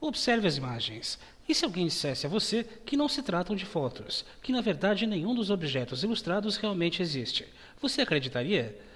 Observe as imagens. E se alguém dissesse a você que não se tratam de fotos, que na verdade nenhum dos objetos ilustrados realmente existe? Você acreditaria?